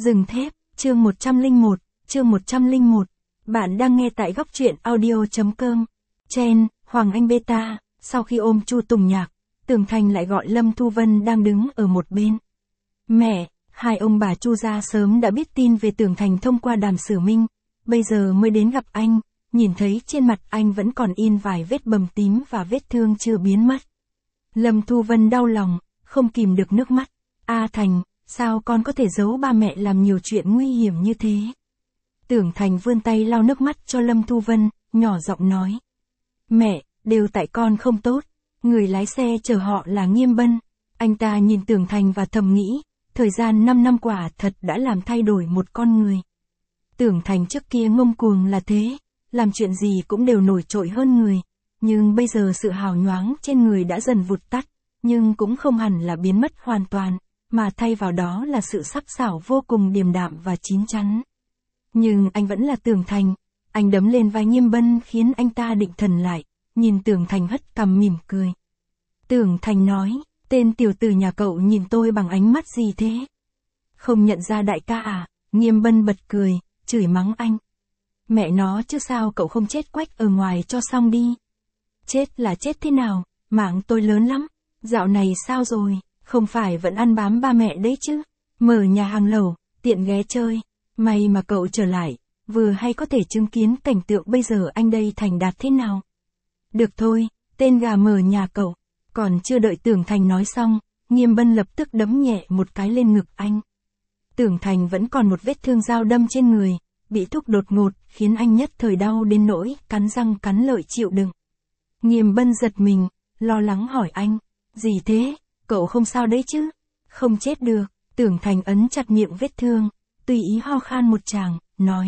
Rừng thép, chương 101, chương 101. Bạn đang nghe tại góc truyện audio.com. Chen, Hoàng Anh Beta, sau khi ôm Chu Tùng Nhạc, Tường Thành lại gọi Lâm Thu Vân đang đứng ở một bên. Mẹ, hai ông bà Chu gia sớm đã biết tin về Tường Thành thông qua Đàm Sử Minh, bây giờ mới đến gặp anh, nhìn thấy trên mặt anh vẫn còn in vài vết bầm tím và vết thương chưa biến mất. Lâm Thu Vân đau lòng, không kìm được nước mắt. A Thành, sao con có thể giấu ba mẹ làm nhiều chuyện nguy hiểm như thế? Tưởng Thành vươn tay lau nước mắt cho Lâm Thu Vân, nhỏ giọng nói. Mẹ, đều tại con không tốt. Người lái xe chở họ là Nghiêm Bân. Anh ta nhìn Tưởng Thành và thầm nghĩ, thời gian 5 năm quả thật đã làm thay đổi một con người. Tưởng Thành trước kia ngông cuồng là thế, làm chuyện gì cũng đều nổi trội hơn người. Nhưng bây giờ sự hào nhoáng trên người đã dần vụt tắt, nhưng cũng không hẳn là biến mất hoàn toàn, mà thay vào đó là sự sắc sảo vô cùng điềm đạm và chín chắn. Nhưng anh vẫn là Tưởng Thành, anh đấm lên vai Nghiêm Bân khiến anh ta định thần lại, nhìn Tưởng Thành hất cằm mỉm cười. Tưởng Thành nói, tên tiểu tử nhà cậu nhìn tôi bằng ánh mắt gì thế? Không nhận ra đại ca à? Nghiêm Bân bật cười, chửi mắng anh. Mẹ nó chứ sao cậu không chết quách ở ngoài cho xong đi. Chết là chết thế nào, mạng tôi lớn lắm, dạo này sao rồi, không phải vẫn ăn bám ba mẹ đấy chứ, mở nhà hàng lẩu, tiện ghé chơi, may mà cậu trở lại, vừa hay có thể chứng kiến cảnh tượng bây giờ anh đây thành đạt thế nào. Được thôi, tên gà mở nhà cậu, còn chưa đợi Tưởng Thành nói xong, Nghiêm Bân lập tức đấm nhẹ một cái lên ngực anh. Tưởng Thành vẫn còn một vết thương dao đâm trên người, bị thúc đột ngột, khiến anh nhất thời đau đến nỗi, cắn răng cắn lợi chịu đựng. Nghiêm Bân giật mình, lo lắng hỏi anh, gì thế, cậu không sao đấy chứ? Không chết được, Tưởng Thành ấn chặt miệng vết thương, tùy ý ho khan một tràng, nói.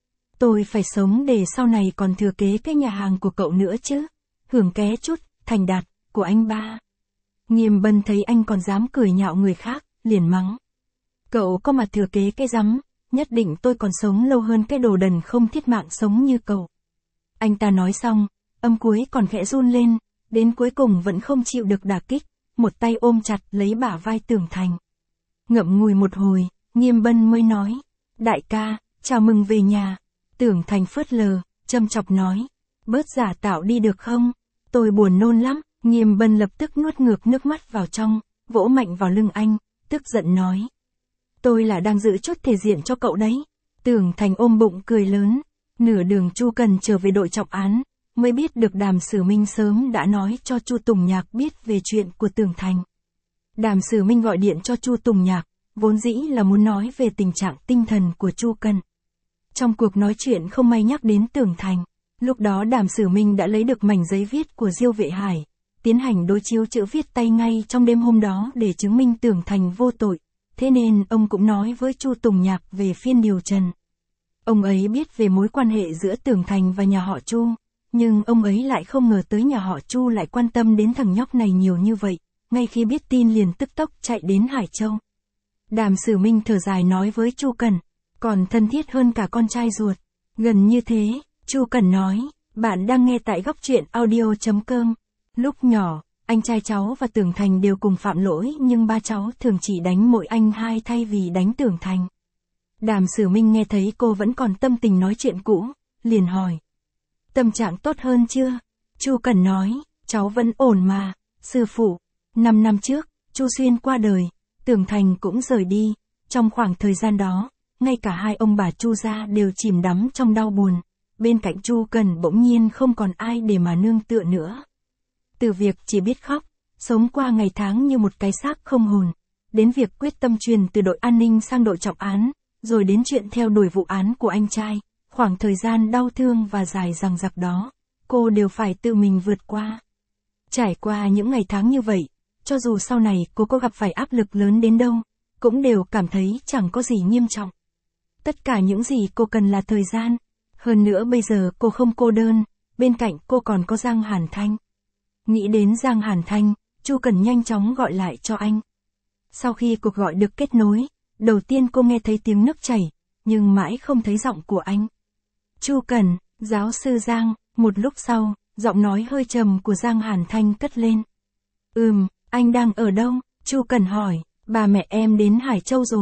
Tôi phải sống để sau này còn thừa kế cái nhà hàng của cậu nữa chứ, hưởng ké chút, thành đạt, của anh ba. Nghiêm Bân thấy anh còn dám cười nhạo người khác, liền mắng. Cậu có mà thừa kế cái rắm, nhất định tôi còn sống lâu hơn cái đồ đần không thiết mạng sống như cậu. Anh ta nói xong, âm cuối còn khẽ run lên, đến cuối cùng vẫn không chịu được đả kích, một tay ôm chặt lấy bả vai Tưởng Thành. Ngậm ngùi một hồi, Nghiêm Bân mới nói, đại ca, chào mừng về nhà. Tưởng Thành phớt lờ, châm chọc nói, bớt giả tạo đi được không, tôi buồn nôn lắm. Nghiêm Bân lập tức nuốt ngược nước mắt vào trong, vỗ mạnh vào lưng anh, tức giận nói. Tôi là đang giữ chút thể diện cho cậu đấy. Tưởng Thành ôm bụng cười lớn, nửa đường Chu Cần trở về đội trọng án, mới biết được Đàm Sử Minh sớm đã nói cho Chu Tùng Nhạc biết về chuyện của Tưởng Thành. Đàm Sử Minh gọi điện cho Chu Tùng Nhạc, vốn dĩ là muốn nói về tình trạng tinh thần của Chu Cần. Trong cuộc nói chuyện không may nhắc đến Tưởng Thành, lúc đó Đàm Sử Minh đã lấy được mảnh giấy viết của Diêu Vệ Hải, tiến hành đối chiếu chữ viết tay ngay trong đêm hôm đó để chứng minh Tưởng Thành vô tội, thế nên ông cũng nói với Chu Tùng Nhạc về phiên điều trần. Ông ấy biết về mối quan hệ giữa Tưởng Thành và nhà họ Chu, nhưng ông ấy lại không ngờ tới nhà họ Chu lại quan tâm đến thằng nhóc này nhiều như vậy, ngay khi biết tin liền tức tốc chạy đến Hải Châu. Đàm Sử Minh thở dài nói với Chu Cần, còn thân thiết hơn cả con trai ruột. Gần như thế, Chu Cần nói, bạn đang nghe tại góc truyện audio.com. Lúc nhỏ, anh trai cháu và Tưởng Thành đều cùng phạm lỗi nhưng ba cháu thường chỉ đánh mỗi anh hai thay vì đánh Tưởng Thành. Đàm Sử Minh nghe thấy cô vẫn còn tâm tình nói chuyện cũ, liền hỏi. Tâm trạng tốt hơn chưa? Chu Cần nói, cháu vẫn ổn mà, sư phụ. 5 năm trước, Chu Xuyên qua đời, Tưởng Thành cũng rời đi. Trong khoảng thời gian đó, ngay cả hai ông bà Chu gia đều chìm đắm trong đau buồn. Bên cạnh Chu Cần bỗng nhiên không còn ai để mà nương tựa nữa. Từ việc chỉ biết khóc, sống qua ngày tháng như một cái xác không hồn, đến việc quyết tâm truyền từ đội an ninh sang đội trọng án, rồi đến chuyện theo đuổi vụ án của anh trai, khoảng thời gian đau thương và dài dằng dặc đó, cô đều phải tự mình vượt qua. Trải qua những ngày tháng như vậy, cho dù sau này cô có gặp phải áp lực lớn đến đâu, cũng đều cảm thấy chẳng có gì nghiêm trọng. Tất cả những gì cô cần là thời gian, hơn nữa bây giờ cô không cô đơn, bên cạnh cô còn có Giang Hàn Thanh. Nghĩ đến Giang Hàn Thanh, Chu Cần nhanh chóng gọi lại cho anh. Sau khi cuộc gọi được kết nối, đầu tiên cô nghe thấy tiếng nước chảy, nhưng mãi không thấy giọng của anh. Chu Cần, giáo sư Giang, một lúc sau, giọng nói hơi trầm của Giang Hàn Thanh cất lên. Anh đang ở đâu? Chu Cần hỏi, ba mẹ em đến Hải Châu rồi,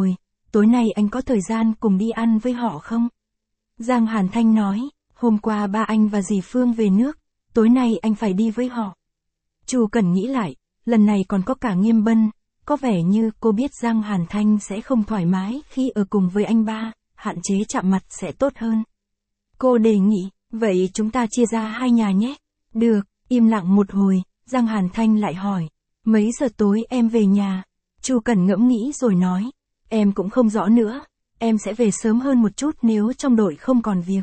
tối nay anh có thời gian cùng đi ăn với họ không? Giang Hàn Thanh nói, hôm qua ba anh và dì Phương về nước, tối nay anh phải đi với họ. Chu Cẩn nghĩ lại, lần này còn có cả Nghiêm Bân, có vẻ như cô biết Giang Hàn Thanh sẽ không thoải mái khi ở cùng với anh ba, hạn chế chạm mặt sẽ tốt hơn. Cô đề nghị, vậy chúng ta chia ra hai nhà nhé. Được, im lặng một hồi, Giang Hàn Thanh lại hỏi, mấy giờ tối em về nhà? Chu Cẩn ngẫm nghĩ rồi nói, em cũng không rõ nữa, em sẽ về sớm hơn một chút nếu trong đội không còn việc.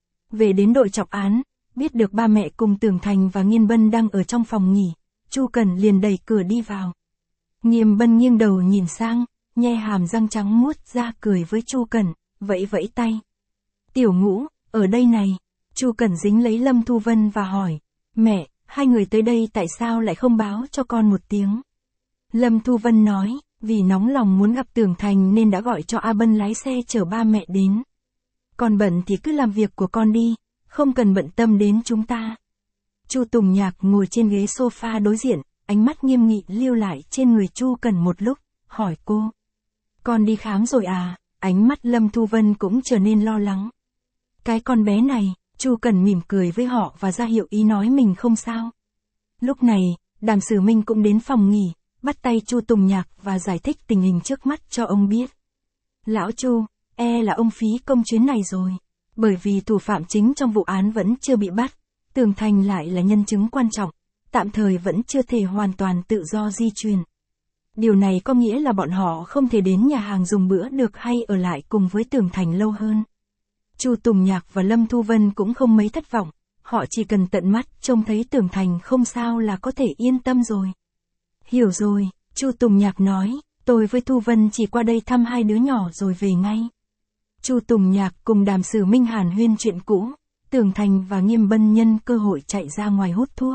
Về đến đội trọng án, biết được ba mẹ cùng Tưởng Thành và Nghiêm Bân đang ở trong phòng nghỉ, Chu Cẩn liền đẩy cửa đi vào. Nghiêm Bân nghiêng đầu nhìn sang, nhe hàm răng trắng muốt ra cười với Chu Cẩn, vẫy vẫy tay. Tiểu Ngũ, ở đây này. Chu Cẩn dính lấy Lâm Thu Vân và hỏi, mẹ, hai người tới đây tại sao lại không báo cho con một tiếng? Lâm Thu Vân nói, vì nóng lòng muốn gặp Tưởng Thành nên đã gọi cho A Bân lái xe chở ba mẹ đến. Con bận thì cứ làm việc của con đi, không cần bận tâm đến chúng ta. Chu Tùng Nhạc ngồi trên ghế sofa đối diện, ánh mắt nghiêm nghị lưu lại trên người Chu Cẩn một lúc, hỏi cô. Con đi khám rồi à? Ánh mắt Lâm Thu Vân cũng trở nên lo lắng. Cái con bé này, Chu Cẩn mỉm cười với họ và ra hiệu ý nói mình không sao. Lúc này, Đàm Sử Minh cũng đến phòng nghỉ, bắt tay Chu Tùng Nhạc và giải thích tình hình trước mắt cho ông biết. Lão Chu, là ông phí công chuyến này rồi. Bởi vì thủ phạm chính trong vụ án vẫn chưa bị bắt, Tưởng Thành lại là nhân chứng quan trọng, tạm thời vẫn chưa thể hoàn toàn tự do di chuyển. Điều này có nghĩa là bọn họ không thể đến nhà hàng dùng bữa được hay ở lại cùng với Tưởng Thành lâu hơn. Chu Tùng Nhạc và Lâm Thu Vân cũng không mấy thất vọng, họ chỉ cần tận mắt trông thấy Tưởng Thành không sao là có thể yên tâm rồi. Hiểu rồi, Chu Tùng Nhạc nói, tôi với Thu Vân chỉ qua đây thăm hai đứa nhỏ rồi về ngay. Chu Tùng Nhạc cùng Đàm Sử Minh hàn huyên chuyện cũ, Tưởng Thành và Nghiêm Bân nhân cơ hội chạy ra ngoài hút thuốc.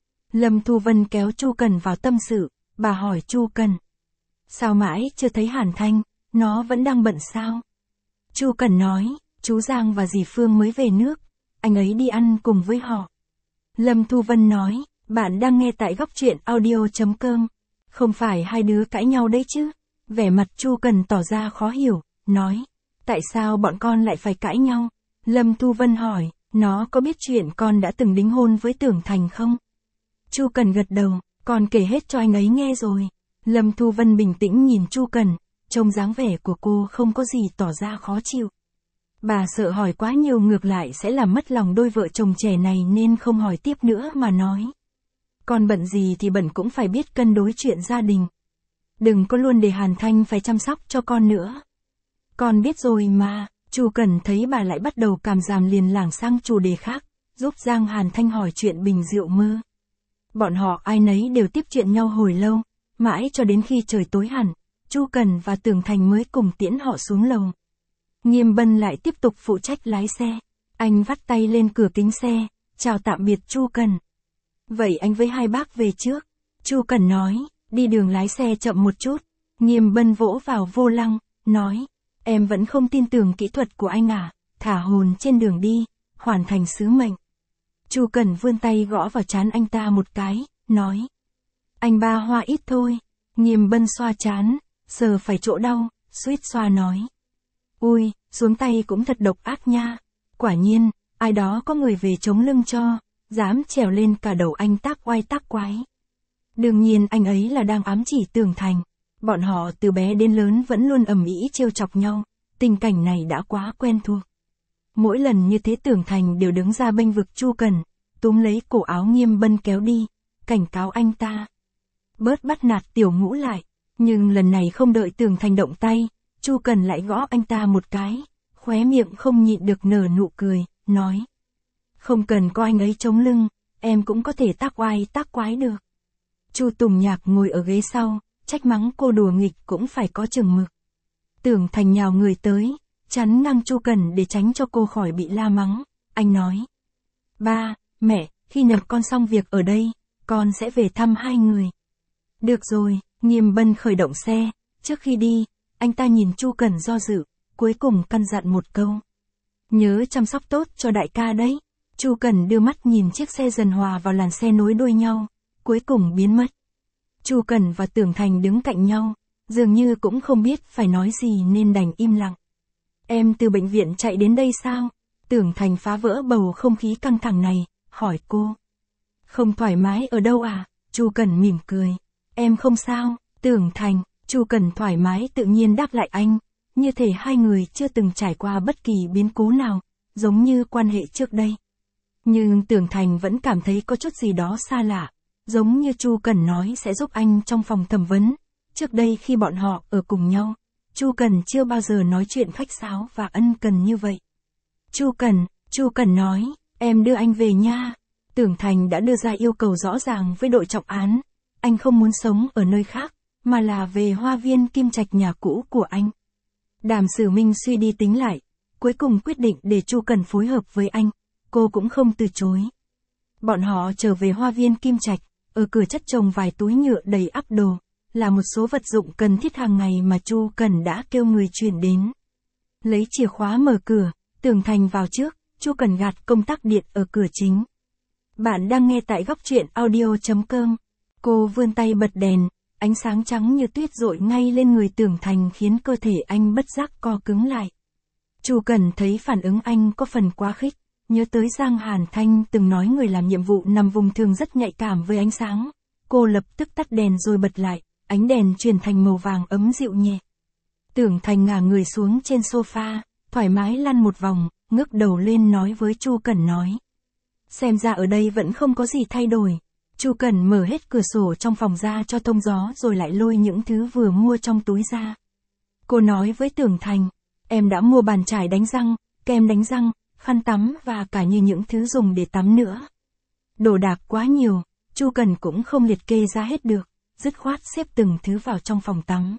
Lâm Thu Vân kéo Chu Cẩn vào tâm sự, bà hỏi Chu Cẩn. Sao mãi chưa thấy Hàn Thanh, nó vẫn đang bận sao? Chu Cẩn nói, chú Giang và dì Phương mới về nước, anh ấy đi ăn cùng với họ. Lâm Thu Vân nói, bạn đang nghe tại góc truyện audio.com. Không phải hai đứa cãi nhau đấy chứ? Vẻ mặt Chu Cẩn tỏ ra khó hiểu, nói. Tại sao bọn con lại phải cãi nhau? Lâm Thu Vân hỏi, nó có biết chuyện con đã từng đính hôn với Tưởng Thành không? Chu Cẩn gật đầu, con kể hết cho anh ấy nghe rồi. Lâm Thu Vân bình tĩnh nhìn Chu Cẩn, trông dáng vẻ của cô không có gì tỏ ra khó chịu. Bà sợ hỏi quá nhiều ngược lại sẽ làm mất lòng đôi vợ chồng trẻ này nên không hỏi tiếp nữa mà nói. Con bận gì thì bận cũng phải biết cân đối chuyện gia đình. Đừng có luôn để Hàn Thanh phải chăm sóc cho con nữa. Con biết rồi mà. Chu Cẩn thấy bà lại bắt đầu càm ràm liền lảng sang chủ đề khác, giúp Giang Hàn Thanh hỏi chuyện bình rượu mơ. Bọn họ ai nấy đều tiếp chuyện nhau hồi lâu, mãi cho đến khi trời tối hẳn, Chu Cẩn và Tưởng Thành mới cùng tiễn họ xuống lầu. Nghiêm Bân lại tiếp tục phụ trách lái xe. Anh vắt tay lên cửa kính xe, chào tạm biệt Chu Cẩn. Vậy anh với hai bác về trước. Chu Cẩn nói, đi đường lái xe chậm một chút. Nghiêm Bân vỗ vào vô lăng, nói, em vẫn không tin tưởng kỹ thuật của anh à, thả hồn trên đường đi, hoàn thành sứ mệnh. Chu Cẩn vươn tay gõ vào trán anh ta một cái, nói, anh ba hoa ít thôi. Nghiêm Bân xoa trán, sờ phải chỗ đau, suýt xoa nói. Ui, xuống tay cũng thật độc ác nha. Quả nhiên, ai đó có người về chống lưng cho, dám trèo lên cả đầu anh tác oai tác quái. Đương nhiên anh ấy là đang ám chỉ Tưởng Thành. Bọn họ từ bé đến lớn vẫn luôn ầm ĩ trêu chọc nhau, tình cảnh này đã quá quen thuộc. Mỗi lần như thế Tưởng Thành đều đứng ra bênh vực Chu Cẩn, túm lấy cổ áo Nghiêm Bân kéo đi, cảnh cáo anh ta. Bớt bắt nạt Tiểu Ngũ lại, nhưng lần này không đợi Tưởng Thành động tay, Chu Cẩn lại gõ anh ta một cái, khóe miệng không nhịn được nở nụ cười, nói. Không cần có anh ấy chống lưng, em cũng có thể tác oai tác quái được. Chu Tùng Nhạc ngồi ở ghế sau, trách mắng cô đùa nghịch cũng phải có chừng mực. Tưởng Thành nhào người tới, chắn ngang Chu Cẩn để tránh cho cô khỏi bị la mắng. Anh nói. Ba, mẹ, khi nào con xong việc ở đây, con sẽ về thăm hai người. Được rồi, Nghiêm Bân khởi động xe. Trước khi đi, anh ta nhìn Chu Cẩn do dự, cuối cùng căn dặn một câu. Nhớ chăm sóc tốt cho đại ca đấy. Chu Cẩn đưa mắt nhìn chiếc xe dần hòa vào làn xe nối đuôi nhau, cuối cùng biến mất. Chu Cẩn và Tưởng Thành đứng cạnh nhau, dường như cũng không biết phải nói gì nên đành im lặng. Em từ bệnh viện chạy đến đây sao? Tưởng Thành phá vỡ bầu không khí căng thẳng này, hỏi cô. Không thoải mái ở đâu à? Chu Cần mỉm cười. Em không sao, Tưởng Thành. Chu Cần thoải mái tự nhiên đáp lại anh, như thể hai người chưa từng trải qua bất kỳ biến cố nào, giống như quan hệ trước đây. Nhưng Tưởng Thành vẫn cảm thấy có chút gì đó xa lạ, giống như Chu Cần nói sẽ giúp anh trong phòng thẩm vấn. Trước đây khi bọn họ ở cùng nhau, Chu Cần chưa bao giờ nói chuyện khách sáo và ân cần như vậy. Chu Cần nói, em đưa anh về nha. Tưởng Thành đã đưa ra yêu cầu rõ ràng với đội trọng án. Anh không muốn sống ở nơi khác, mà là về Hoa Viên Kim Trạch nhà cũ của anh. Đàm Sử Minh suy đi tính lại, cuối cùng quyết định để Chu Cần phối hợp với anh. Cô cũng không từ chối. Bọn họ trở về Hoa Viên Kim Trạch, ở cửa chất chồng vài túi nhựa đầy ắp đồ, là một số vật dụng cần thiết hàng ngày mà Chu Cần đã kêu người chuyển đến. Lấy chìa khóa mở cửa, Tưởng Thành vào trước, Chu Cần gạt công tắc điện ở cửa chính. Bạn đang nghe tại góc truyện audio.com. Cô vươn tay bật đèn, ánh sáng trắng như tuyết rội ngay lên người Tưởng Thành khiến cơ thể anh bất giác co cứng lại. Chu Cần thấy phản ứng anh có phần quá khích, nhớ tới Giang Hàn Thanh từng nói người làm nhiệm vụ nằm vùng thường rất nhạy cảm với ánh sáng. Cô lập tức tắt đèn rồi bật lại, ánh đèn chuyển thành màu vàng ấm dịu nhẹ. Tưởng Thành ngả người xuống trên sofa, thoải mái lăn một vòng, ngước đầu lên nói với Chu Cần nói. Xem ra ở đây vẫn không có gì thay đổi. Chu Cần mở hết cửa sổ trong phòng ra cho thông gió rồi lại lôi những thứ vừa mua trong túi ra. Cô nói với Tưởng Thành, em đã mua bàn chải đánh răng, kem đánh răng, khăn tắm và cả như những thứ dùng để tắm nữa. Đồ đạc quá nhiều, Chu Cần cũng không liệt kê ra hết được, dứt khoát xếp từng thứ vào trong phòng tắm.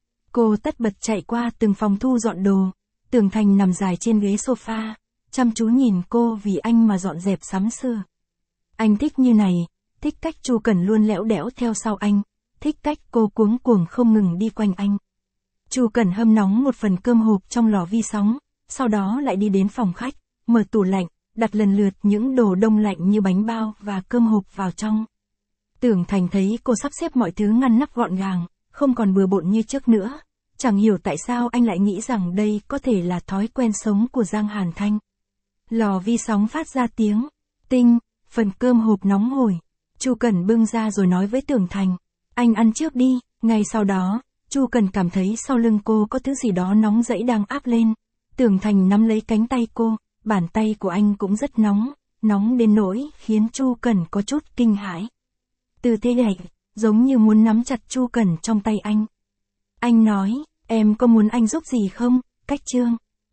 Cô tất bật chạy qua từng phòng thu dọn đồ. Tưởng Thành nằm dài trên ghế sofa, chăm chú nhìn cô vì anh mà dọn dẹp sắm sửa. Anh thích như này, thích cách Chu Cần luôn lẽo đẽo theo sau anh, thích cách cô cuống cuồng không ngừng đi quanh anh. Chu Cần hâm nóng một phần cơm hộp trong lò vi sóng, sau đó lại đi đến phòng khách, mở tủ lạnh, đặt lần lượt những đồ đông lạnh như bánh bao và cơm hộp vào trong. Tưởng Thành thấy cô sắp xếp mọi thứ ngăn nắp gọn gàng, không còn bừa bộn như trước nữa. Chẳng hiểu tại sao anh lại nghĩ rằng đây có thể là thói quen sống của Giang Hàn Thanh. Lò vi sóng phát ra tiếng tinh, phần cơm hộp nóng hổi. Chu Cần bưng ra rồi nói với Tưởng Thành, anh ăn trước đi. Ngay sau đó, Chu Cần cảm thấy sau lưng cô có thứ gì đó nóng rẫy đang áp lên. Tưởng Thành nắm lấy cánh tay cô, bàn tay của anh cũng rất nóng đến nỗi khiến Chu Cần có chút kinh hãi. Tư thế này, giống như muốn nắm chặt Chu Cần trong tay anh. Anh nói, em có muốn anh giúp gì không, Cách Trương?